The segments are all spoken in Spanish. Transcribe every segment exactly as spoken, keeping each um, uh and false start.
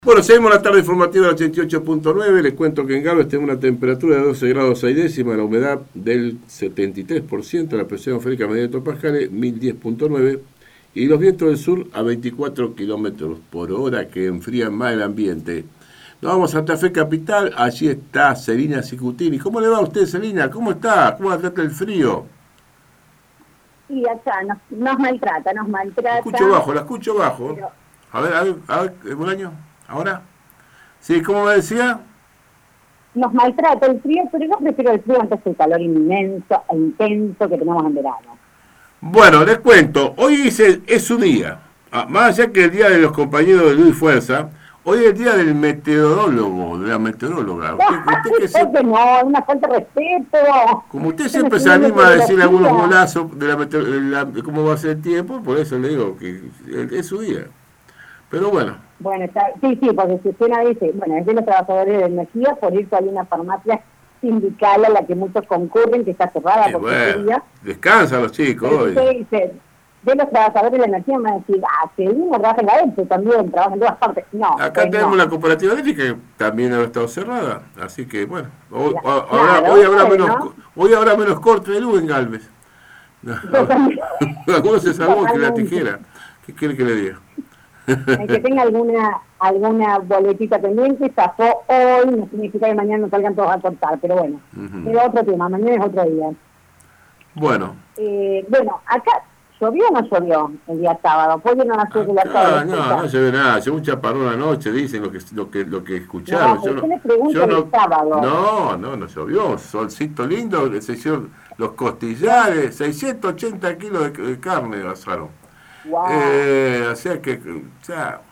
Bueno, seguimos la tarde informativa del ochenta y ocho punto nueve. Les cuento que en Galvez tenemos una temperatura de doce grados seis décimas, la humedad del setenta y tres por ciento, la presión atmosférica media de hectopascales mil diez punto nueve y los vientos del sur a veinticuatro kilómetros por hora que enfrían más el ambiente. Nos vamos a Santa Fe Capital, allí está Celina Cicutini. ¿Cómo le va a usted, Celina? ¿Cómo está? ¿Cómo trata el frío? Y acá nos, nos maltrata, nos maltrata. La escucho bajo, la escucho bajo. Pero... A ver, a ver, a ver, ¿un año? ¿Ahora? Sí, ¿cómo me decía? Nos maltrata el frío, pero yo prefiero el frío antes del calor inmenso e intenso que tenemos en verano. Bueno, les cuento, hoy es, el, es su día. Ah, más allá que el día de los compañeros de Luis Fuerza, hoy es el día del meteorólogo, de la meteoróloga. Usted, usted que siempre, no, una falta de respeto. Como usted siempre se anima a decir algunos golazos de, la, de, la, de cómo va a ser el tiempo, por eso le digo que es su día. Pero bueno. Bueno, está, sí, sí, porque si usted dice, bueno, es de los trabajadores de energía, por ir a una farmacia sindical a la que muchos concurren, que está cerrada eh, por bueno, día. Descansan los chicos Pero hoy. Usted dice, de los trabajadores de la energía, me va a decir, ah, que uno trabaja en la E P E también, trabaja en todas partes. No. Acá pues tenemos no. la cooperativa eléctrica que también ha estado cerrada, así que bueno, hoy, Claro, ahora, hoy, habrá, bueno. menos, hoy habrá menos corte de luz en Galvez. No, algunos se salvó que la tijera. ¿Qué quiere que le diga? El que tenga alguna alguna boletita pendiente, pasó hoy, no significa que mañana no salgan todos a cortar, pero bueno, uh-huh. Pero otro tema, mañana es otro día. Bueno. Eh, bueno, acá, ¿llovió o no llovió el día sábado? Pues no nació de la tarde. No, no, no llovió nada, llegó un chaparrón anoche, dicen lo que lo que, lo que escucharon. No, yo no, le pregunto yo no, el sábado. No, no, no llovió, solcito lindo, se hicieron los costillares, seiscientos ochenta kilos de, de carne basaron. Wow. Eh, o sea que, o sea,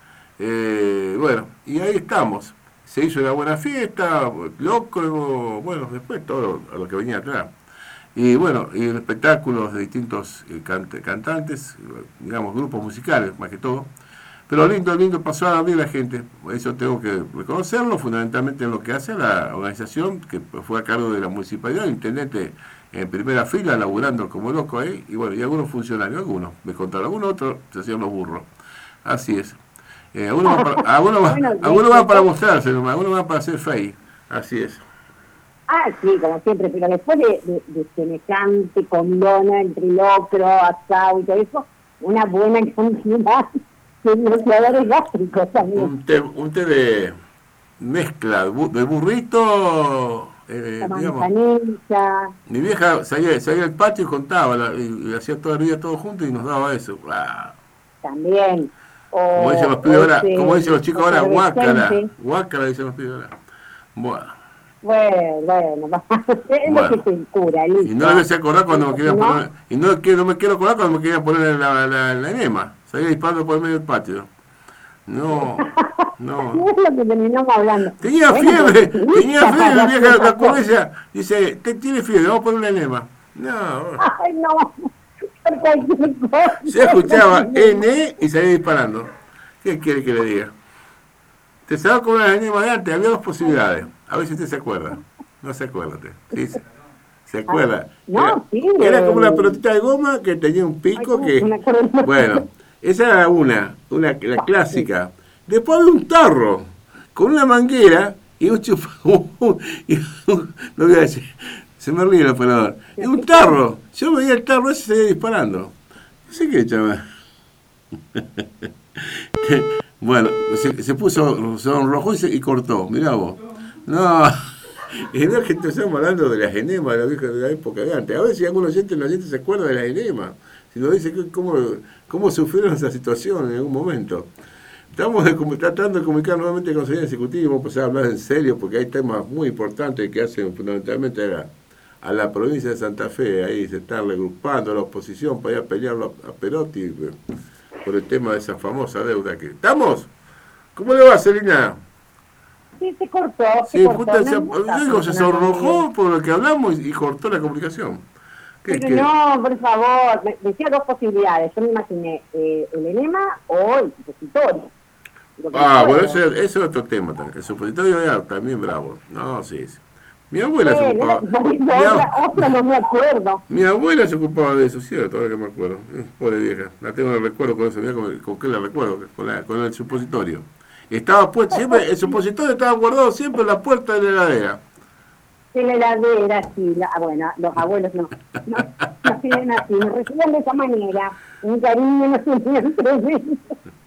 eh, bueno, y ahí estamos. Se hizo una buena fiesta, loco, bueno, después todo lo, lo que venía atrás. Y bueno, y espectáculos de distintos eh, cant- cantantes, digamos, grupos musicales, más que todo. Pero lindo, lindo, pasó a abrir la gente. Eso tengo que reconocerlo, fundamentalmente en lo que hace la organización, que fue a cargo de la municipalidad, el intendente en primera fila, laburando como loco ahí, y bueno, y algunos funcionarios, algunos, me contaron, algunos otros se hacían los burros. Así es. Eh, algunos van para, algunos va, bueno, algunos van para mostrarse, algunos van para hacer fake. Así es. Ah, sí, como siempre, pero después de, de, de semejante condona entre locro, asado y todo eso, una buena cantidad de bloqueadores gástricos también. Un té, un té de mezcla, de burrito... Eh, digamos, mi vieja salía, salía al patio y contaba la, y, y hacía toda la vida todo junto y nos daba eso. ¡Wow! También. O, como dicen los pibes ahora, ese, como dicen los chicos ahora, guácala, guácala dicen los pibes ahora. Bueno. Bueno, bueno, es bueno. lo que te cura, listo. Y no me hacía acordar cuando me querían ¿no? poner, y no, que, no me quiero acordar cuando me querían poner la, la, la enema. Salía disparando por el medio del patio. No, no. No es lo que terminamos hablando. Tenía bueno, fiebre, tenía fiebre, la vieja la comedia dice, te tiene fiebre, vamos a poner una enema. No. Ay, no. Se escuchaba N y salía disparando. ¿Qué quiere que le diga? Te estaba con una enema de antes, había dos posibilidades. A ver si usted se acuerda. No se acuerda usted. ¿Sí? ¿Se acuerda? No, era, sí. Era como una pelotita de goma que tenía un pico Ay, que... Bueno, esa era una, una la clásica. Después había un tarro con una manguera y un chupón. No voy a decir, se me ríe el operador. Y un tarro. Yo veía el tarro ese y seguía disparando. No sé qué, chaval. Bueno, se, se puso se enrojó y, se, y cortó. Mirá vos. No. Y no es que estamos hablando de las enemas de la, vieja, de la época de antes. A ver si algunos oyentes, los oyentes se acuerdan de las enemas. Si nos dice cómo, cómo sufrieron esa situación en algún momento. Estamos de, tratando de comunicar nuevamente con el señor ejecutivo y vamos a empezar a hablar en serio porque hay temas muy importantes que hacen fundamentalmente a la, a la provincia de Santa Fe. Ahí se está regrupando a la oposición para ir a pelearlo a, a Perotti por el tema de esa famosa deuda que... ¿Estamos? ¿Cómo le va, Celina? Sí, se cortó. Se, sí, cortó, se, no, digo, se sonrojó por lo que hablamos y, y cortó la comunicación. Pero ¿qué? No, por favor, me decía dos posibilidades. Yo me imaginé eh, el enema o el supositorio. Ah, bueno, ese, ese es otro tema también. El supositorio era también bravo. No, sí, sí. Mi abuela eh, se ocupaba. La, la, mi, otra, otra no me acuerdo. Mi abuela se ocupaba de eso, cierto, ahora que me acuerdo. Eh, pobre vieja. La tengo en el recuerdo con eso, mira con, con qué la recuerdo, con, la, con el supositorio. Estaba puesto, siempre, el supositorio estaba guardado siempre en la puerta de la heladera. De la heladera, sí, la, bueno, los abuelos no, no, no siguen así, nos recibían de esa manera, un cariño nos tenían tremendo.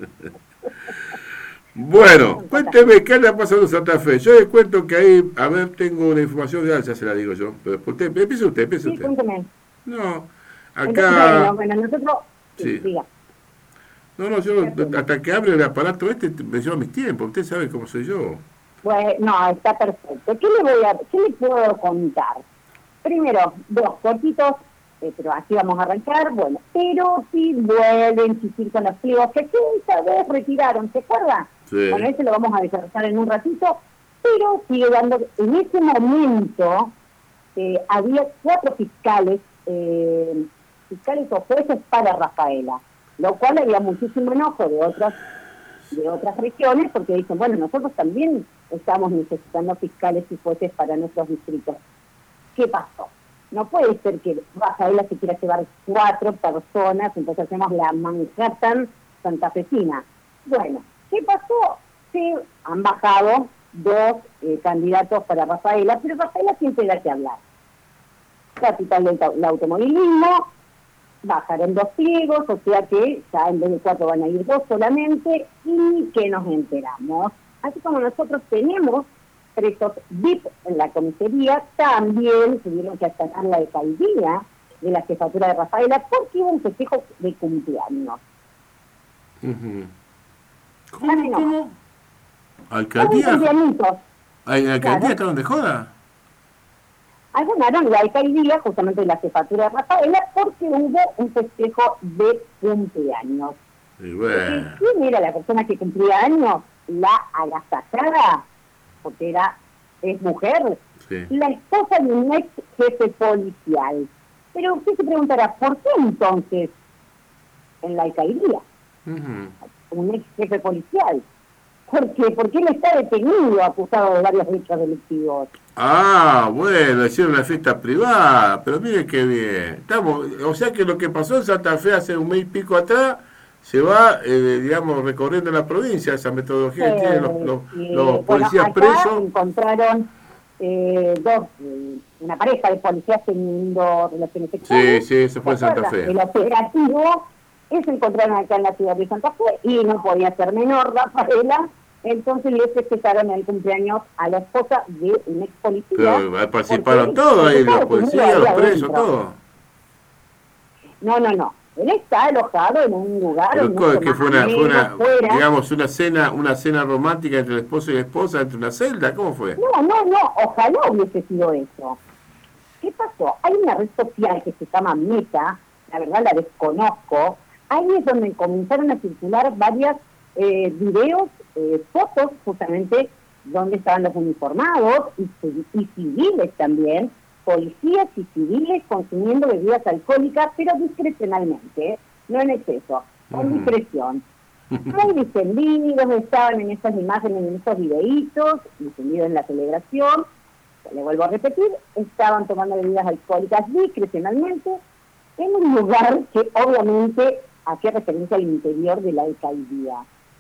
Bueno, cuénteme qué le ha pasado en Santa Fe. Yo les cuento que ahí, a ver, tengo una información real, ya se la digo yo. Pero usted, empiece usted, empiece Sí, usted. cuénteme. No, Entonces, acá... bueno, bueno, nosotros, sí, Sí. diga. No, no, yo hasta que abre el aparato este me lleva mis tiempos. Usted sabe cómo soy yo. Pues no, está perfecto. ¿Qué le voy a, qué le puedo contar? Primero, dos cortitos, eh, pero así vamos a arrancar. Bueno, pero sí vuelven a insistir con los pliegos que esa vez retiraron, ¿se acuerda? Sí. Bueno, ese lo vamos a desarrollar en un ratito, pero sigue dando, en ese momento eh, había cuatro fiscales, eh, fiscales o jueces para Rafaela, lo cual había muchísimo enojo de otras de otras regiones, porque dicen, bueno, nosotros también estamos necesitando fiscales y jueces para nuestros distritos. ¿Qué pasó? No puede ser que Rafaela se quiera llevar cuatro personas, entonces hacemos la Manhattan santafesina. Bueno, ¿qué pasó? Se han bajado dos eh, candidatos para Rafaela, pero Rafaela siempre da que hablar. Capital del automovilismo, bajaron dos pliegos, o sea que ya en vez de cuatro van a ir dos solamente, y que nos enteramos. Así como nosotros tenemos presos V I P en la comisaría, también tuvieron que atacar la alcaldía de la jefatura de Rafaela porque hubo un festejo de cumpleaños. Uh-huh. ¿Cómo? ¿Saben? ¿Cómo? ¿Alcaldía? cumpleañitos. ¿Ay, ¿La alcaldía Claro. estaban de joda? Ganaron la alcaldía justamente de la jefatura de Rafaela porque hubo un festejo de cumpleaños. Y bueno. ¿Quién era la persona que cumplía años? La agasajada, porque era es mujer, Sí. la esposa de un ex jefe policial. Pero usted se preguntará, ¿por qué entonces en la alcaldía Uh-huh. un ex jefe policial? Porque, porque él está detenido, acusado de varios hechos delictivos. Ah, bueno, hicieron una fiesta privada, pero mire qué bien. Estamos, o sea que lo que pasó en Santa Fe hace un mes y pico atrás se va, eh, digamos, recorriendo la provincia, esa metodología que tienen los, los, Eh, los bueno, policías acá presos. encontraron eh, dos, eh, una pareja de policías teniendo relaciones Sí, sexuales. sí, eso fue en ¿Se Santa acuerdan? Fe. El operativo, se encontraron acá en la ciudad de Santa Fe y no podía ser menor, Rafaela. Entonces le festejaron el cumpleaños a la esposa de un ex policía. Pero participaron porque todos ahí, él los estaba policías, detenido los ahí presos, adentro. todos. No, no, no. Él está alojado en un lugar Pero mucho que más fue una, fue una, ameno, fuera. digamos, una cena, una cena romántica entre el esposo y la esposa, entre una celda, ¿cómo fue? No, no, no, ojalá hubiese sido eso. ¿Qué pasó? Hay una red social que se llama Meta, la verdad la desconozco. Ahí es donde comenzaron a circular varias eh, videos, eh, fotos justamente donde estaban los uniformados y, y civiles también, policías y civiles consumiendo bebidas alcohólicas, pero discrecionalmente, ¿eh? No en exceso, con Ujú. discreción. Muy distendidos estaban en esas imágenes, en esos videitos, distendidos en la celebración. Le vuelvo a repetir, estaban tomando bebidas alcohólicas discrecionalmente en un lugar que obviamente hacía referencia al interior de la alcaldía.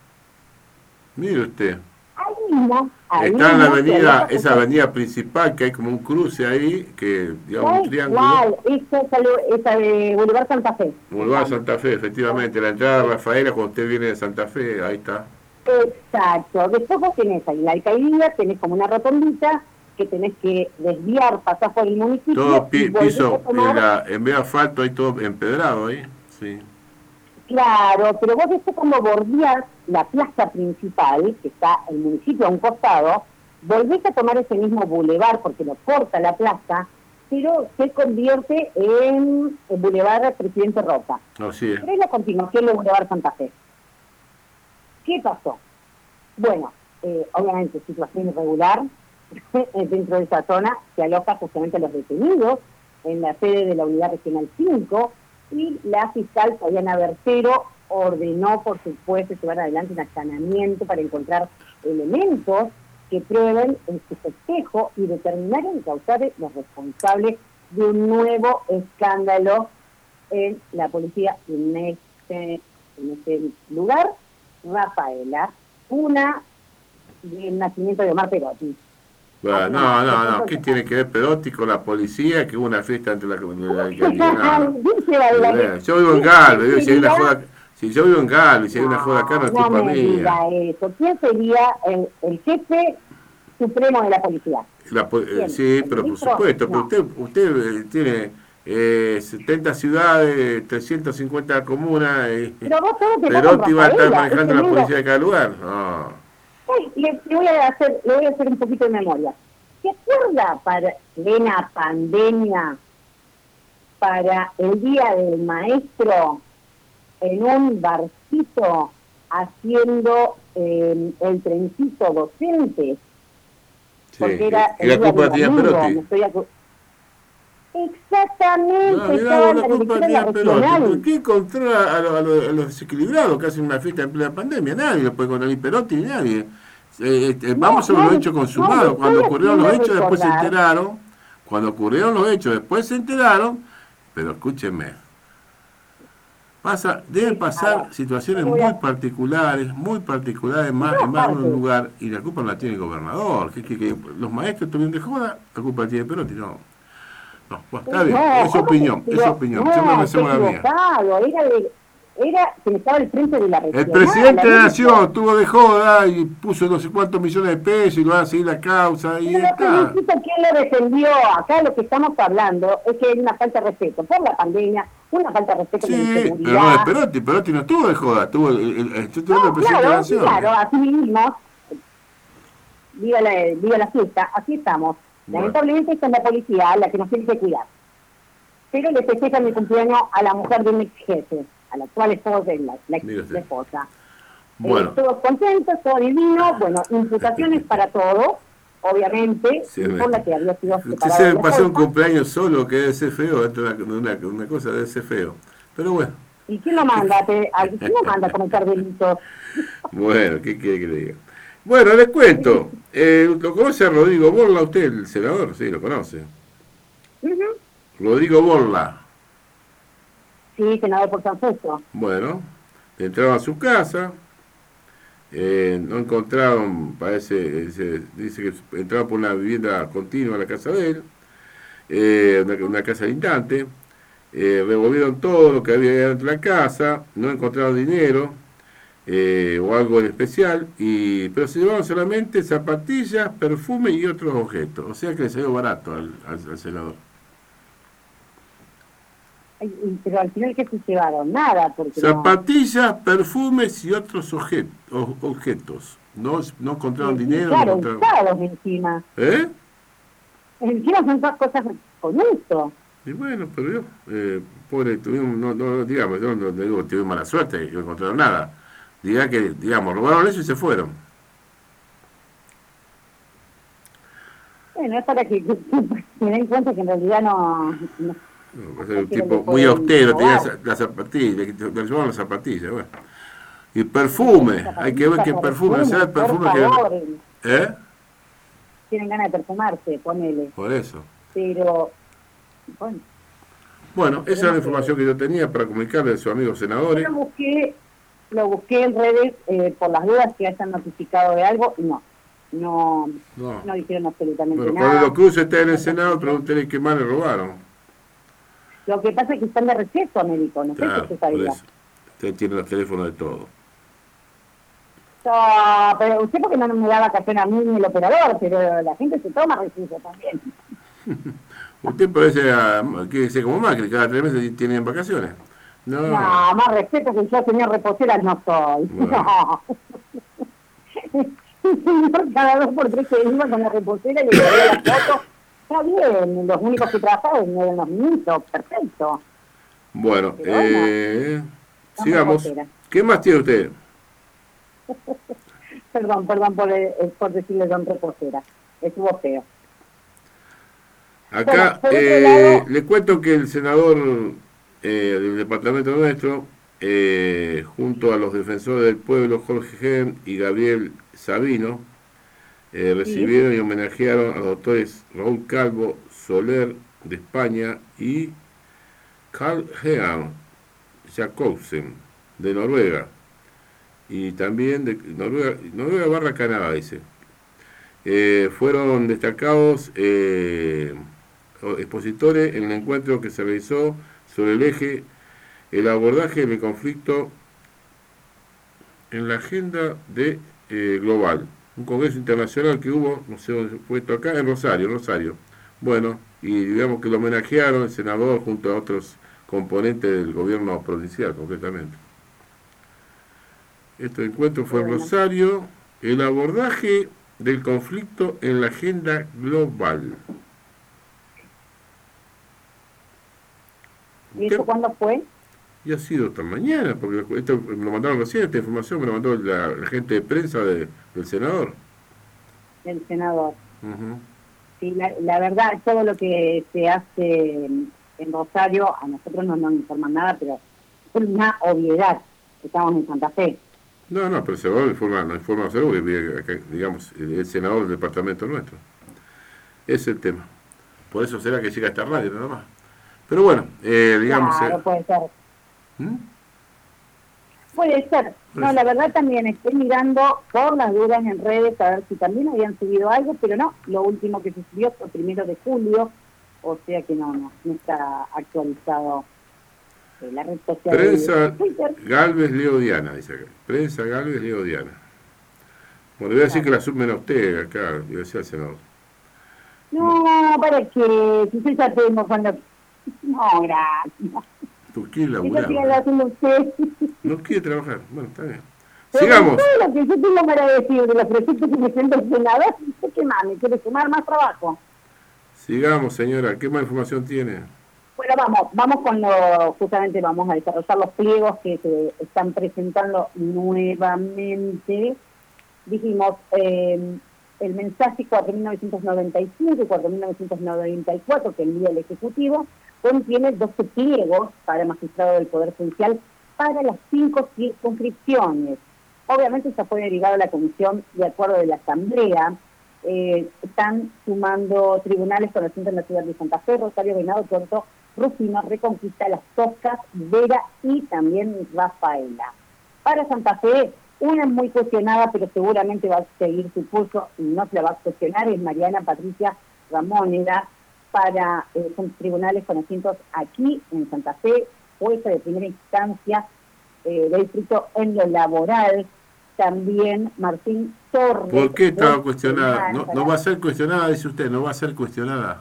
Mire usted. Ahí mismo, ahí Está en la mismo, se avenida, había esa avenida principal, que hay como un cruce ahí, que, digamos, un Tal triángulo. cual, esa, esa, esa de Boulevard Santa Fe. Boulevard Santa Fe, efectivamente, la entrada de Rafaela, cuando usted viene de Santa Fe, ahí está. Exacto. Después vos tenés ahí la alcaldía, tenés como una rotondita que tenés que desviar, pasar por el municipio. Todo pi- y volvés piso, a tomar- en, la, en vez de asfalto, hay todo empedrado ahí. Sí. Claro, pero vos después cuando bordeás la plaza principal, que está el municipio a un costado, volvés a tomar ese mismo bulevar porque lo corta la plaza, pero se convierte en el Boulevard Presidente Roca. Así es. Pero es la continuación del Boulevard Santa Fe. ¿Qué pasó? Bueno, eh, obviamente situación irregular dentro de esa zona, se aloja justamente a los detenidos en la sede de la Unidad Regional cinco, y la fiscal Fabiana Bercero ordenó, por supuesto, llevar adelante un allanamiento para encontrar elementos que prueben este festejo y determinar en causar los responsables de un nuevo escándalo en la policía en este, en este lugar. Rafaela, Una del nacimiento de Omar Perotti. Bueno, no, no, no, ¿qué tiene que ver Perotti con la policía? Que hubo una fiesta entre la comunidad. Yo vivo en Galvez, si hay una joda, si yo vivo en Galvez, si hay una joda acá no es no culpa me mía. Diga eso. ¿Quién sería el, el jefe supremo de la policía? La, eh, sí, pero por supuesto, no. pero usted, usted tiene eh, setenta ciudades, trescientas cincuenta comunas, y pero vos Perotti va a estar manejando la policía de cada lugar. No. Le, le, voy a hacer, le voy a hacer un poquito de memoria. ¿Se acuerda para plena pandemia, para el Día del Maestro, en un barcito haciendo eh, el trencito docente? Sí, porque era y la culpa tenía Perotti. Exactamente. No, mirá, la culpa tenía Perotti. ¿Quién controla a, lo, a, lo, a los desequilibrados que hacen una fiesta en plena pandemia? Nadie lo puede controlar, ni Perotti ni nadie. Eh, eh, vamos no, a los no, hechos consumados. No, cuando ocurrieron los hechos, después se enteraron. Cuando ocurrieron los hechos, después se enteraron. Pero escúchenme. Pasa, deben pasar situaciones muy particulares, muy particulares más, en más de un lugar, y la culpa no la tiene el gobernador. Que, que, que los maestros tuvieron de joda, la culpa la tiene Perotti, no. No, bueno, está bien, no, es su opinión, es su opinión. No, siempre me hacemos la mía. Era, de, era que estaba al frente de la regional. El presidente de la nación tuvo de joda y puso no sé cuántos millones de pesos y lo van a seguir la causa. Y pero está. ¿Quién lo defendió? Acá lo que estamos hablando es que es una falta de respeto por la pandemia, una falta de respeto sí, por la inseguridad. Pero no es Perotti, Perotti no estuvo de joda, tuvo el, el, el, el, el no, presidente claro, de la nación. Claro, así mismo, viva la, viva la fiesta, así estamos. Bueno. Lamentablemente está en la policía la que nos tiene que cuidar. Pero le festejan mi cumpleaños a la mujer de un ex jefe, a la actual esposa de la, la ex esposa. Bueno. Eh, todos contentos, todo divino, bueno, imputaciones para todos, obviamente, sí, por la que había sido usted se pasó un cumpleaños solo, que debe ser feo, una, una, una cosa debe ser feo, pero bueno. ¿Y quién lo manda? ¿Quién lo manda a cometer delitos? Bueno, ¿qué quiere que le diga? Bueno, les cuento, eh, ¿lo conoce a Rodrigo Borla usted, el senador? Sí, lo conoce. Uh-huh. Rodrigo Borla. Sí, senador por San Justo. Bueno, entraron a su casa, eh, no encontraron, parece, se, dice que entraron por una vivienda continua a la casa de él, eh, una, una casa lindante, eh, revolvieron todo lo que había dentro de la casa, no encontraron dinero eh, o algo en especial, y pero se llevaron solamente zapatillas, perfume y otros objetos, o sea que le salió barato al, al, al senador. Pero al final, ¿qué se llevaron? Nada. Porque zapatillas, no... perfumes y otros objetos. objetos. No, no encontraron sí, dinero. Claro, no encontraron... encima. ¿Eh? Encima son todas cosas con esto. Y bueno, pero yo, eh, pobre, tuvimos, no, no, digamos, yo no, no digo que tuvimos mala suerte, que no encontraron nada. Diga que, digamos, robaron eso y se fueron. Bueno, es para que, que, que se den cuenta que en realidad no... no... No, es un tipo muy austero, tenía las zapatillas, le llevaban las zapatillas, bueno. Y perfume, hay que ver qué perfume, o sea, el perfume que... ¿Eh? Tienen ganas de perfumarse, ponele. Por eso. Pero, bueno. Bueno, esa es la información que yo tenía para comunicarle a sus amigos senadores. Yo lo busqué, lo busqué en redes eh, por las dudas que hayan notificado de algo, y no. No, no, no dijeron absolutamente bueno, nada. Cuando lo cruce está en el Senado, pregúntele qué más le robaron. Lo que pasa es que están de receso, médico, no claro, sé si se sabía. Usted tiene los teléfonos de todo. No, pero usted porque no me da vacación a mí ni el operador, pero la gente se toma receso también. Usted parece a, que sea como Macri, cada tres meses tienen vacaciones. No, no más respeto que yo, señor reposera, no soy. Bueno. No. Cada dos por tres que iba con la reposera y le ponía la foto. Está bien, los únicos que trabajaban eran los ministros, perfecto. Bueno, eh, no, sigamos. Reposera. ¿Qué más tiene usted? perdón, perdón por, por decirle don reposera. Estuvo feo. Acá bueno, eh, lado, le cuento que el senador eh, del departamento nuestro, eh, junto a los defensores del pueblo, Jorge Gen y Gabriel Sabino, eh, recibieron sí. y homenajearon a los doctores Raúl Calvo Soler de España y Carl Hean Jacobsen de Noruega. y también de Noruega, Noruega barra Canadá, dice. Eh, fueron destacados eh, expositores en el encuentro que se realizó sobre el eje, el abordaje del conflicto en la agenda de eh, global. Un congreso internacional que hubo, no sé dónde fue esto acá, en Rosario, en Rosario. Bueno, y digamos que lo homenajearon el senador junto a otros componentes del gobierno provincial, concretamente. Este encuentro fue en Rosario, el abordaje del conflicto en la agenda global. ¿Y eso cuándo fue? Y ha sido esta mañana, porque esto me lo mandaron recién, esta información me lo mandó la, la gente de prensa de, del senador. Del senador. Uh-huh. Sí, la, la verdad, todo lo que se hace en Rosario, a nosotros no nos informan nada, pero es una obviedad. Estamos en Santa Fe. No, no, pero el senador informa, no informa seguro que, digamos, el senador del departamento nuestro. Ese es el tema. Por eso será que llega a esta radio nada más. Pero bueno, eh, digamos... Claro, eh, puede ser. ¿Mm? Puede ser. No, la verdad también estoy mirando por las dudas en redes a ver si también habían subido algo, pero no, lo último que se subió fue el primero de julio, o sea que no, no, no está actualizado eh, la red social. Prensa Galvez Leo Diana, dice acá. Prensa Galvez Leo Diana. Bueno, le voy a decir claro. que la sumen a usted acá, le voy a decir al senador. No, para que, si yo ya tengo cuando... No, gracias. ¿Tú quieres laburar? No quiere trabajar. Bueno, está bien. Pero sigamos. Todo lo que yo tengo para decir de los proyectos que presenta el senador, ¿qué más? ¿Me quiere sumar más trabajo? Sigamos, señora. ¿Qué más información tiene? Bueno, vamos, vamos con lo, justamente vamos a desarrollar los pliegos que se están presentando nuevamente. Dijimos, eh, el mensaje cuatro mil novecientos noventa y cinco y cuatro mil novecientos noventa y cuatro que envía el Ejecutivo contiene doce pliegos para magistrado del Poder Judicial para las cinco circunscripciones. Obviamente ya fue derivado a la Comisión de Acuerdo de la Asamblea. Eh, están sumando tribunales con asiento en la ciudad de Santa Fe, Rosario, Venado Tuerto, Rufino, Reconquista, Las Toscas, Vera y también Rafaela. Para Santa Fe, una es muy cuestionada, pero seguramente va a seguir su curso y no se la va a cuestionar, es Mariana Patricia Ramóneda, para eh, son tribunales con asientos aquí en Santa Fe, jueza de primera instancia eh, del distrito en lo laboral. También Martín Torres. ¿Por qué estaba cuestionada? No, no va a ser cuestionada, dice usted, no va a ser cuestionada.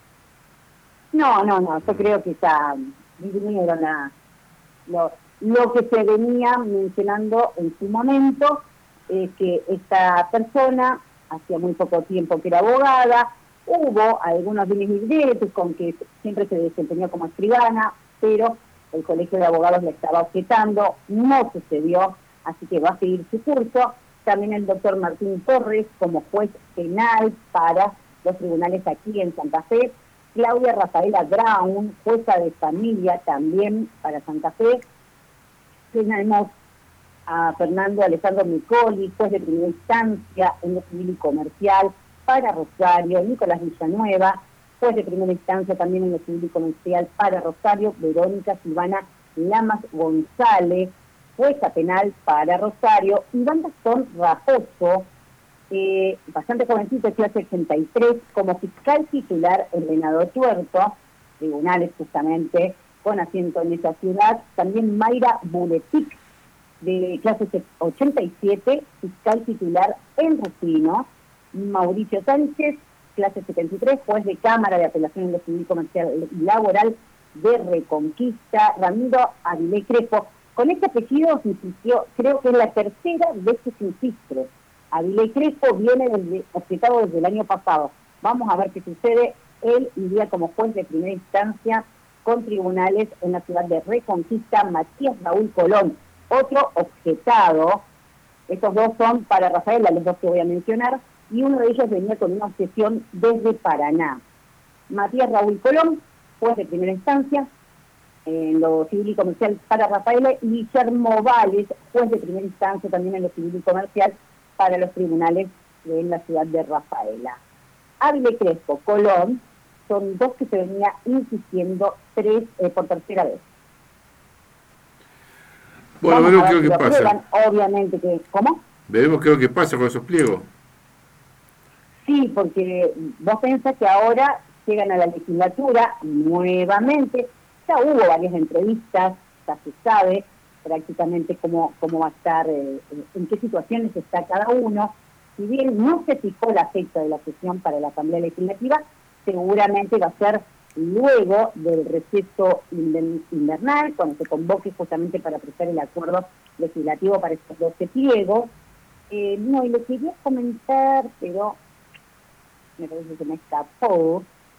No, no, no, yo creo que ya vinieron a lo, lo que se venía mencionando en su momento, eh, que esta persona hacía muy poco tiempo que era abogada, hubo algunos dimes y diretes con que siempre se desempeñó como escribana, pero el Colegio de Abogados le estaba objetando, no sucedió, así que va a seguir su curso. También el doctor Martín Torres como juez penal para los tribunales aquí en Santa Fe. Claudia Rafaela Brown, jueza de familia también para Santa Fe. Tenemos a Fernando Alejandro Micoli, juez de primera instancia en lo civil y comercial para Rosario. Nicolás Villanueva, juez de primera instancia también en lo civil y comercial para Rosario. Verónica Silvana Lamas González, jueza penal para Rosario. Iván Gastón Raposo, eh, bastante jovencito, clase ochenta y tres, como fiscal titular en Venado Tuerto, tribunales justamente con asiento en esa ciudad. También Mayra Buletic, de clase ochenta y siete, fiscal titular en Rufino. Mauricio Sánchez, clase setenta y tres, juez de Cámara de Apelación en lo Civil, Comercial y Laboral de Reconquista. Ramiro Avilé Crespo, con este apellido se insistió, creo que es la tercera vez que se insiste. Avilé Crespo viene desde, objetado desde el año pasado. Vamos a ver qué sucede. Él iría como juez de primera instancia con tribunales en la ciudad de Reconquista. Matías Raúl Colón, otro objetado. Estos dos son para Rafaela, los dos que voy a mencionar, y uno de ellos venía con una objeción desde Paraná. Matías Raúl Colón, juez de primera instancia en lo civil y comercial para Rafaela, y Guillermo Vales, juez de primera instancia también en lo civil y comercial para los tribunales en la ciudad de Rafaela. Ávile Crespo, Colón, son dos que se venía insistiendo tres eh, por tercera vez. Bueno, Vamos veremos a qué ver es lo si que lo pasa. aprueban, obviamente que... ¿Cómo? Veremos qué es lo que pasa con esos pliegos. Sí, porque vos pensás que ahora llegan a la legislatura nuevamente, ya hubo varias entrevistas, ya se sabe prácticamente cómo, cómo va a estar, eh, en qué situaciones está cada uno. Si bien no se fijó la fecha de la sesión para la Asamblea Legislativa, seguramente va a ser luego del receso invernal, cuando se convoque justamente para prestar el acuerdo legislativo para estos doce pliegos. Eh, no, y le quería comentar, pero me parece que me escapó,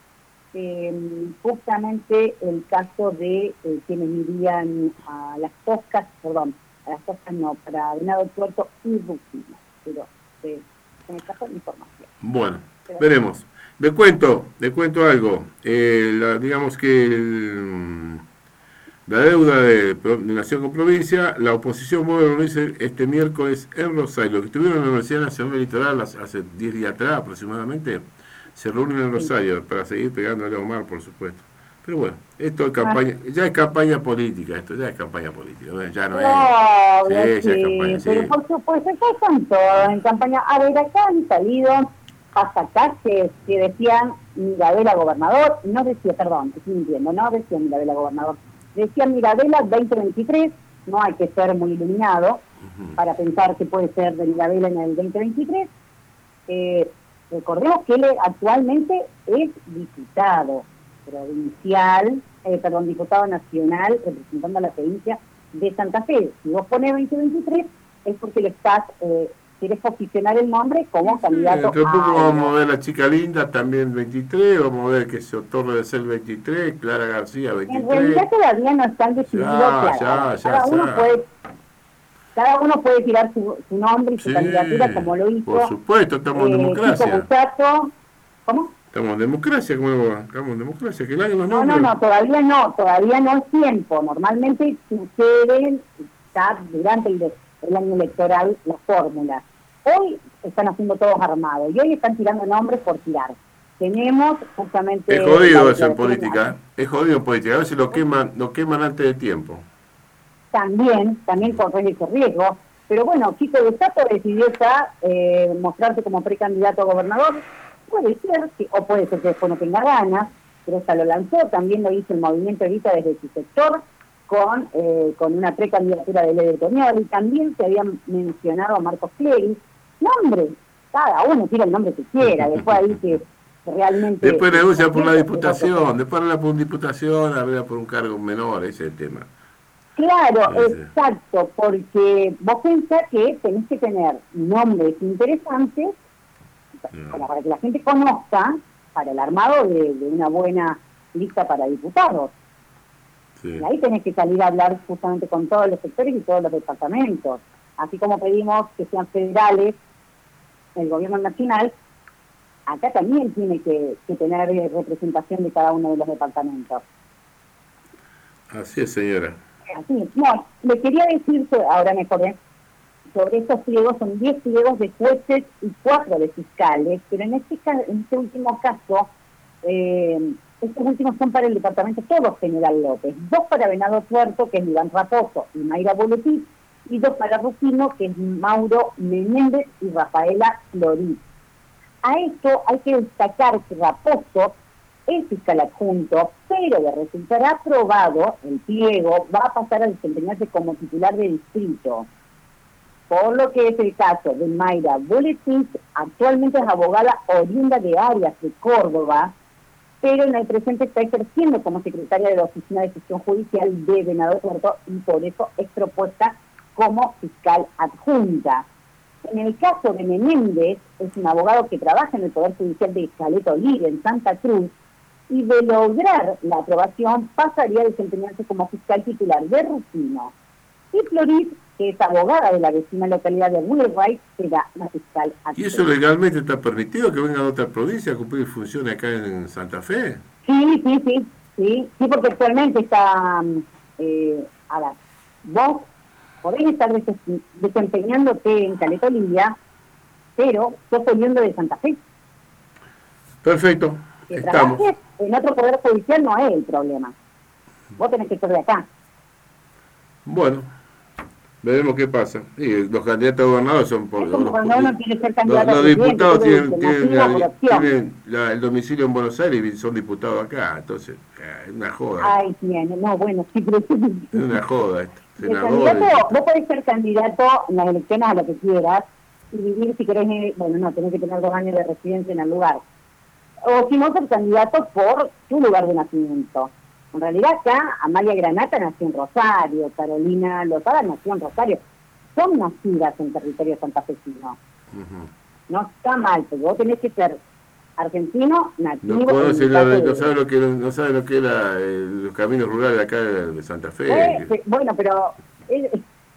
eh, justamente el caso de eh, quienes irían a las Toscas, perdón, a las Toscas no, para Venado Tuerto y Rufino, pero eh, se me escapó la información. Bueno, Pero, veremos. Le cuento, le cuento algo. Eh, la, digamos que el, la deuda de, de Nación con Provincia, la oposición vuelve a reunirse este miércoles en Rosario. Los que estuvieron en la Universidad Nacional del Litoral hace diez días atrás aproximadamente, se reúnen en Rosario para seguir pegándole a Omar, por supuesto. Pero bueno, esto es campaña, ya es campaña política, esto ya es campaña política, ¿no? Ya no es. no, Sí, sí, ya es campaña, pero sí. por supuesto, ya están todos en campaña. A ver, acá han salido hasta calles que decían Mirabella gobernador, no decía, perdón, estoy mintiendo, no decía Mirabella gobernador, decía Mirabella veinte veintitrés, no hay que ser muy iluminado uh-huh. para pensar que puede ser de Mirabella en el veinte veintitrés. Eh, recordemos que él actualmente es diputado provincial, eh, perdón, diputado nacional representando a la provincia de Santa Fe. Si vos pones veinte veintitrés es porque le estás, eh, quieres posicionar el nombre como candidato sí, a... vamos a mover la chica linda también veintitrés, vamos a ver que se otorre de ser veintitrés, Clara García veintitrés. En realidad todavía no están decididos, ya, claro. Ya, cada, ya, uno ya. Puede, cada uno puede tirar su, su nombre y su sí, candidatura como lo hizo. Por supuesto, estamos eh, en democracia. Muchacho, ¿cómo? Estamos en democracia, ¿cómo va? Estamos en democracia, que el año No, no, no, todavía no, todavía no es tiempo. Normalmente suceden está durante el, el año electoral las fórmulas. Hoy están haciendo todos armados y hoy están tirando nombres por tirar. Tenemos justamente... Es jodido eso en política, ¿eh? Es jodido en política, a veces lo queman, lo queman antes de tiempo. También, también corre ese riesgo. Pero bueno, Chico de Sato decidió ya eh, mostrarse como precandidato a gobernador. Puede ser, que, o puede ser que después no tenga ganas, pero ya lo lanzó. También lo hizo el movimiento ahorita desde su sector, con eh, con una precandidatura de Leder Toñol. Y también se había mencionado a Marcos Clery. Nombre, cada uno tira el nombre que quiera. Después ahí que realmente... Después negocia por la diputación, después habla por una diputación, habla por un cargo menor, ese es el tema. Claro, Sí, sí. exacto, porque vos pensás que tenés que tener nombres interesantes no. para, para que la gente conozca, para el armado de, de una buena lista para diputados. Sí. Y ahí tenés que salir a hablar justamente con todos los sectores y todos los departamentos. Así como pedimos que sean federales el gobierno nacional, acá también tiene que, que tener representación de cada uno de los departamentos. Así es, señora. Así, no, le quería decir, ahora me acordé, sobre estos pliegos, son diez pliegos de jueces y cuatro de fiscales, pero en este, en este último caso, eh, estos últimos son para el departamento todo General López, dos para Venado Tuerto, que es Iván Raposo y Mayra Boletí, y dos para Rufino, que es Mauro Menéndez y Rafaela Florit. A esto hay que destacar que Raposo es fiscal adjunto, pero de resultar aprobado el pliego va a pasar a desempeñarse como titular de distrito. Por lo que es el caso de Mayra Boletí, actualmente es abogada oriunda de Arias de Córdoba, pero en el presente está ejerciendo como secretaria de la Oficina de Gestión Judicial de Venado Tuerto y por eso es propuesta como fiscal adjunta. En el caso de Menéndez, es un abogado que trabaja en el Poder Judicial de Caleta Olivia, en Santa Cruz, y de lograr la aprobación pasaría a desempeñarse como fiscal titular de Rufino. Y Florit, que es abogada de la vecina localidad de Wilray, será la fiscal adjunta. ¿Y eso legalmente está permitido que venga de otra provincia a cumplir funciones acá en Santa Fe? Sí, sí, sí, sí, sí, porque actualmente está, eh, a ver, vos podés estar des desempeñándote en Caleta Olivia, pero sos poniendo de Santa Fe. Perfecto, que estamos. trabajes en otro poder judicial no es el problema. Vos tenés que ser de acá. Bueno, Veremos qué pasa. Sí, los candidatos a gobernadores son por Es como los, cuando uno quiere ser los, candidato a los presidente, diputados tiene tienen, tienen, alternativa por la- opción. tienen la- el domicilio en Buenos Aires y son diputados acá, entonces eh, es una joda. Ay, tiene, no, bueno, sí, pero Es una joda esto. el Senadores, candidato, vos podés ser candidato en las elecciones a lo que quieras y vivir, si querés, eh, bueno, no, tenés que tener dos años de residencia en el lugar. O si no, ser candidato por tu lugar de nacimiento. En realidad acá, Amalia Granata nació en Rosario, Carolina Lozada nació en Rosario. Son nacidas en territorio santafesino. uh-huh. No está mal, porque vos tenés que ser argentino, nativo. No conoce, en la- el caso no de- sabe lo que no sabe lo que era eh, los caminos rurales de acá de, de Santa Fe. Eh, pe- bueno, pero... eh,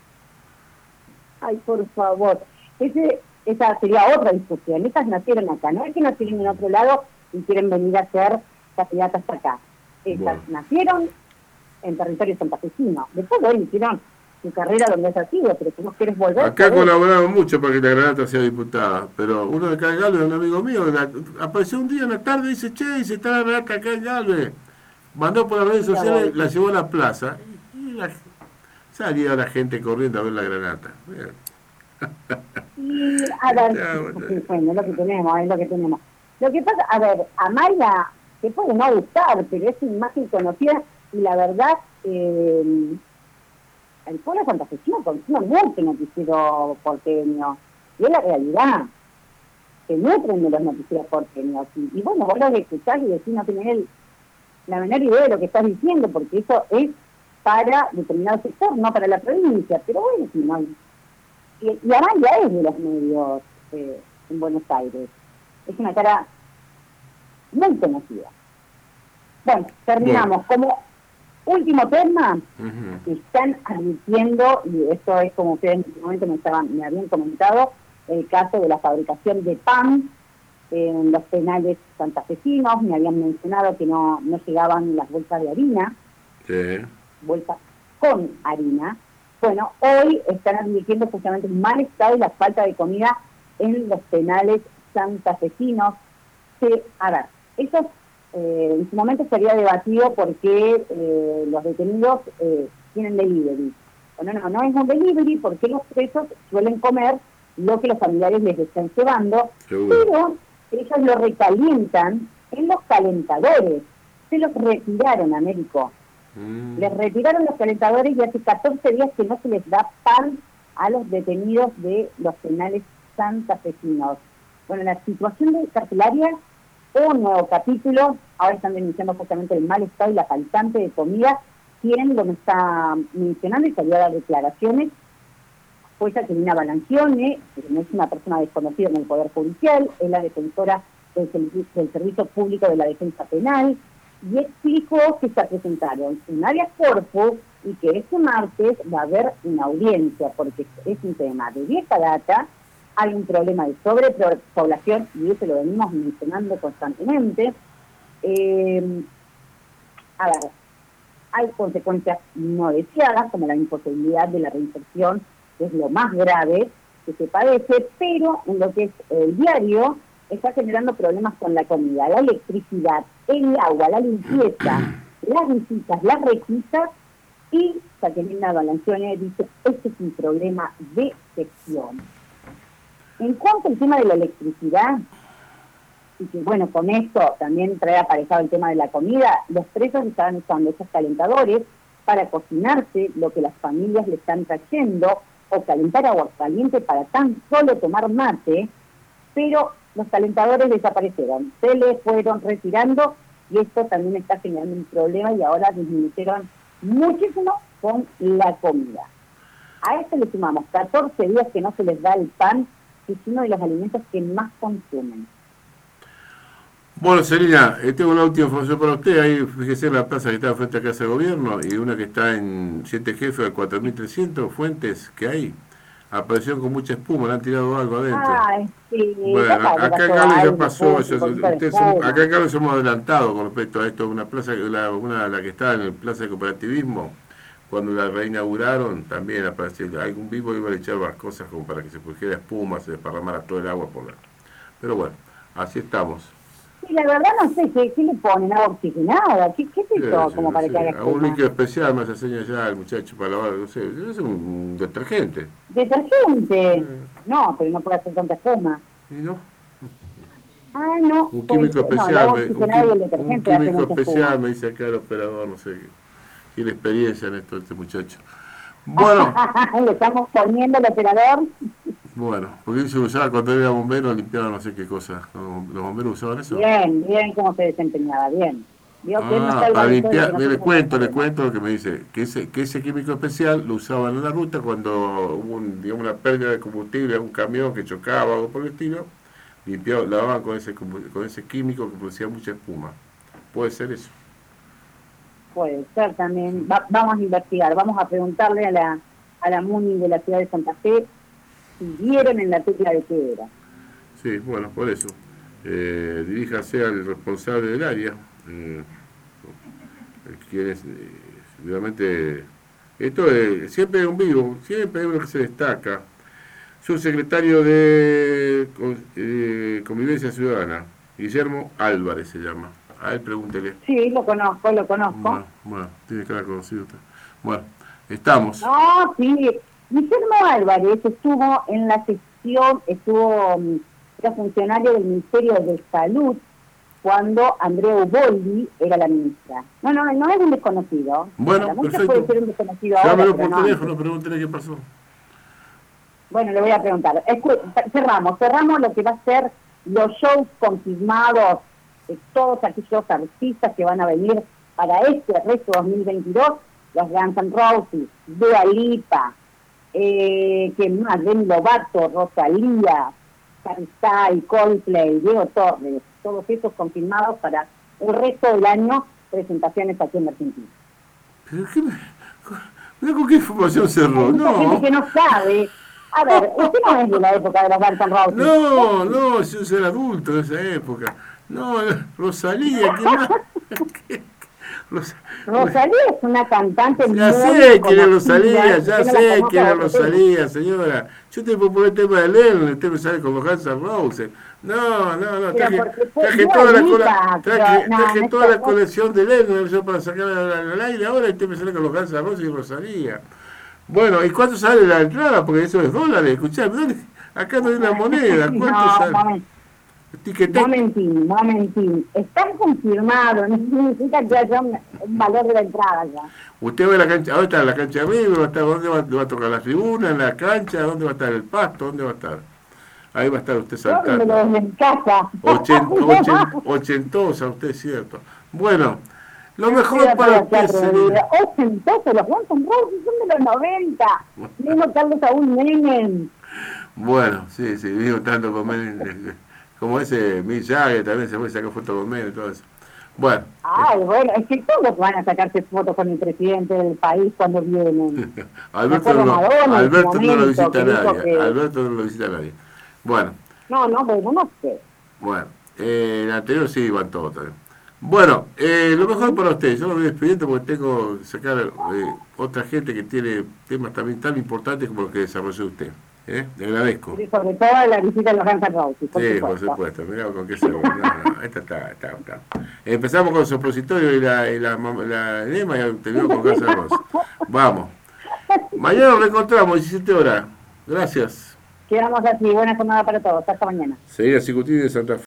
ay, por favor. Ese, esa sería otra discusión. Estas nacieron acá. No es que nacieron en otro lado y quieren venir a ser candidatas acá. Estas Bueno. nacieron en territorio santafesino. Después bueno, hicieron su carrera donde haya sido, pero si vos querés volver... Acá podés. colaboramos mucho para que la Granata sea diputada, pero uno de acá en Galvez, un amigo mío, la- apareció un día en la tarde y dice, che, dice, está la Granata acá en Galvez. Mandó por las redes Mira sociales, vos. la llevó a la plaza y la- salía la gente corriendo a ver la Granata. Bien. Y, a ver, Ya, bueno. sí, bueno, es lo que tenemos, es lo que tenemos. Lo que pasa, a ver, Amalia te puede no gustar, pero es una imagen conocida y la verdad, eh, el pueblo santafesino consume mucho noticiero porteño, y es la realidad. Se nutren de los noticieros porteños. Y, y bueno, vos los escuchás y decís no tenés el- la menor idea de lo que estás diciendo, porque eso es para determinado sector, no para la provincia. Pero bueno, si no hay... Y, y Amalia es de los medios eh, en Buenos Aires. Es una cara muy conocida. Bueno, terminamos. Como último tema, Ujú. están advirtiendo, y esto es como ustedes en este momento me, estaban, me habían comentado, el caso de la fabricación de pan en los penales santafesinos. Me habían mencionado que no, no llegaban las bolsas de harina, Sí. bolsas con harina. Bueno, hoy están advirtiendo justamente el mal estado y la falta de comida en los penales santafesinos. Que, a ver, eso eh, en su momento se había debatido porque eh, los detenidos eh, tienen delivery. Bueno, no, no es un delivery porque los presos suelen comer lo que los familiares les están llevando, Seguro. pero ellos lo recalientan en los calentadores. Se los retiraron, Américo. Mm. Les retiraron los calentadores y hace catorce días que no se les da pan a los detenidos de los penales santafesinos. Bueno, la situación de carcelaria, un nuevo capítulo, ahora están denunciando justamente el mal estado y la faltante de comida. Quien lo me está mencionando y salió a dar declaraciones fue Jacqueline Balancione, que no es una persona desconocida en el Poder Judicial, es la defensora del, servi- del Servicio Público de la Defensa Penal, y explicó que se presentaron un habeas corpus y que este martes va a haber una audiencia, porque es un tema de vieja data, hay un problema de sobrepoblación, y eso lo venimos mencionando constantemente. Eh, a ver, hay consecuencias no deseadas, como la imposibilidad de la reinserción, que es lo más grave que se padece, pero en lo que es el diario está generando problemas con la comida, la electricidad, el agua, la limpieza, las visitas, las requisas, y Jacqueline Balancione dice, este es un problema de gestión. En cuanto al tema de la electricidad, y que bueno, con esto también trae aparejado el tema de la comida, los presos estaban usando esos calentadores para cocinarse lo que las familias le están trayendo, o calentar agua caliente para tan solo tomar mate, pero los calentadores desaparecieron, se les fueron retirando, y esto también está generando un problema, y ahora disminuyeron muchísimo con la comida. A esto le sumamos catorce días que no se les da el pan, que es uno de los alimentos que más consumen. Bueno, Selina, eh, tengo una última información para usted. Ahí fíjese en la plaza que está frente a Casa de Gobierno y una que está en Siete Jefes de cuatro mil trescientos, fuentes que hay. Aparecieron con mucha espuma, le han tirado algo adentro. Ay, sí, Bueno, capaz que acá en pasó Carlos ya algo, pasó, puso ya- un poquito de ustedes son- espuma. acá en Carlos somos adelantados con respecto a esto. Una plaza, la, una, la que está en el Plaza de Cooperativismo, cuando la reinauguraron, también apareció algún vivo iba a echar las cosas como para que se pusiera espuma, se desparramara todo el agua por la. Pero bueno, así estamos. Sí, la verdad no sé, ¿qué, qué le ponen? ¿Agua oxigenada? ¿Qué, qué es Sí, eso? sí, Como no para sé. que haga A un espuma. líquido especial me hace señas ya el muchacho para lavar, no sé, es un detergente. Detergente. Eh, No, pero no puede hacer tanta espuma. ¿Y no? Ah, no, Un pues, químico no, el especial, agua me, un, oxigenada y quim- el un detergente hace químico mucha espuma. especial me dice acá el operador, no sé, tiene experiencia en esto este muchacho. Bueno, Le estamos poniendo el operador. bueno, porque se usaba cuando era bombero, limpiaba no sé qué cosa. ¿Los los bomberos usaban eso? Bien, bien cómo se desempeñaba, bien. Vio que él no Ah, salva para de todo lo que limpiar, le nosotros no cuento, le sabemos. cuento lo que me dice, que ese, que ese químico especial lo usaban en la ruta cuando hubo un, digamos, una pérdida de combustible a un camión que chocaba o algo por el estilo, limpiaba, lavaban con ese, combu- con ese químico que producía mucha espuma. Puede ser eso. Puede ser también. Va- vamos a investigar, vamos a preguntarle a la, a la MUNI de la ciudad de Santa Fe si vieron en la tecla de qué era. Sí, bueno, por eso. Eh, diríjase al responsable del área, eh, quien es, eh, realmente, esto es, siempre es un vivo, siempre hay uno que se destaca. Subsecretario de Con- eh, Convivencia Ciudadana, Guillermo Álvarez se llama. A él pregúntele. Sí, lo conozco, lo conozco. Bueno, bueno, tiene que haber conocido usted. Bueno, estamos. No, sí. Guillermo Álvarez estuvo en la sesión, estuvo, mm, era funcionario del Ministerio de Salud cuando Andrea Uboldi era la ministra. No, no, no es un desconocido. Bueno, Para muchos perfecto. puede ser un desconocido ahora, Llámelo pero por no. teléfono, pregúntele qué pasó. Bueno, le voy a preguntar. Escu- cerramos, cerramos lo que va a ser los shows confirmados de todos aquellos artistas que van a venir para este resto dos mil veintidós, los Guns N' Roses, Dua Lipa, eh, que más, Demi Lovato, Rosalía, Karsai, Coldplay, Diego Torres, todos esos confirmados para el resto del año, presentaciones aquí en Argentina. ¿Pero qué me... Mira con qué información cerró. Hay mucha gente No, que no sabe. A ver, usted no es de la época de los Guns N' Roses. no, no, yo soy adulto de esa época. No, Rosalía, ¿qué más? ¿Qué? Ros- Rosalía es una cantante Ya muy sé quién es conocida, Rosalía, ya usted no la sé conoce quién a es vosotros. Rosalía, señora. Yo te puedo poner el tema de Lennon, usted me sale con los Guns N' Roses. No, no, no, Pero traje, porque fue traje Dua toda la, Lipa, cola, pero traje, no, traje no toda la está- colección de Lennon yo para sacarla al, al aire ahora y usted me sale con los Guns N' Roses y Rosalía. Bueno, ¿y cuánto sale la entrada? Porque eso es dólares, escuchame, ¿dónde? Acá no hay una moneda, ¿cuánto No, sale? momen- Tiquetec. momentín, momentín. Está confirmado, no significa que haya un, un valor de la entrada ya. Usted va a la cancha, ahora está en la cancha arriba, va a estar, ¿dónde va, va a tocar la tribuna? ¿En la cancha? ¿Dónde va a estar el pasto? ¿Dónde va a estar? Ahí va a estar usted Yo me lo saltando. desde mi casa. Ochen, ochen, ochentosa, usted es cierto. Bueno, lo mejor para usted sería... Ochentoso, los Guns N' Roses son de los noventa. Mismo Carlos Saúl Menem. Bueno, sí, sí, vino tanto con Menem, como ese Mick Jagger también se fue a sacar fotos con Menem y todo eso. Bueno, Ay, bueno, es que todos van a sacarse fotos con el presidente del país cuando vienen. Alberto, no, Madonna en su Alberto no lo momento, visita que dijo nadie, que- Alberto no lo visita nadie. Bueno, No, no, bueno, no sé. bueno, eh, el anterior sí iban todos también. Bueno, eh, lo mejor para usted, yo lo voy despidiendo porque tengo que sacar eh, otra gente que tiene temas también tan importantes como los que desarrolló usted. ¿eh? Le agradezco. Y sobre todo la visita a los Guns N' Roses, por Sí, supuesto. por supuesto, mirá con qué se no, no, esta está, está, está. Empezamos con Supositorio y la, y la, la enema y terminamos con Casa Rosa. Vamos. Mañana nos reencontramos, diecisiete horas. Gracias. Quedamos así, buena jornada para todos. Hasta mañana. Seguir a Cicutín de Santa Fe.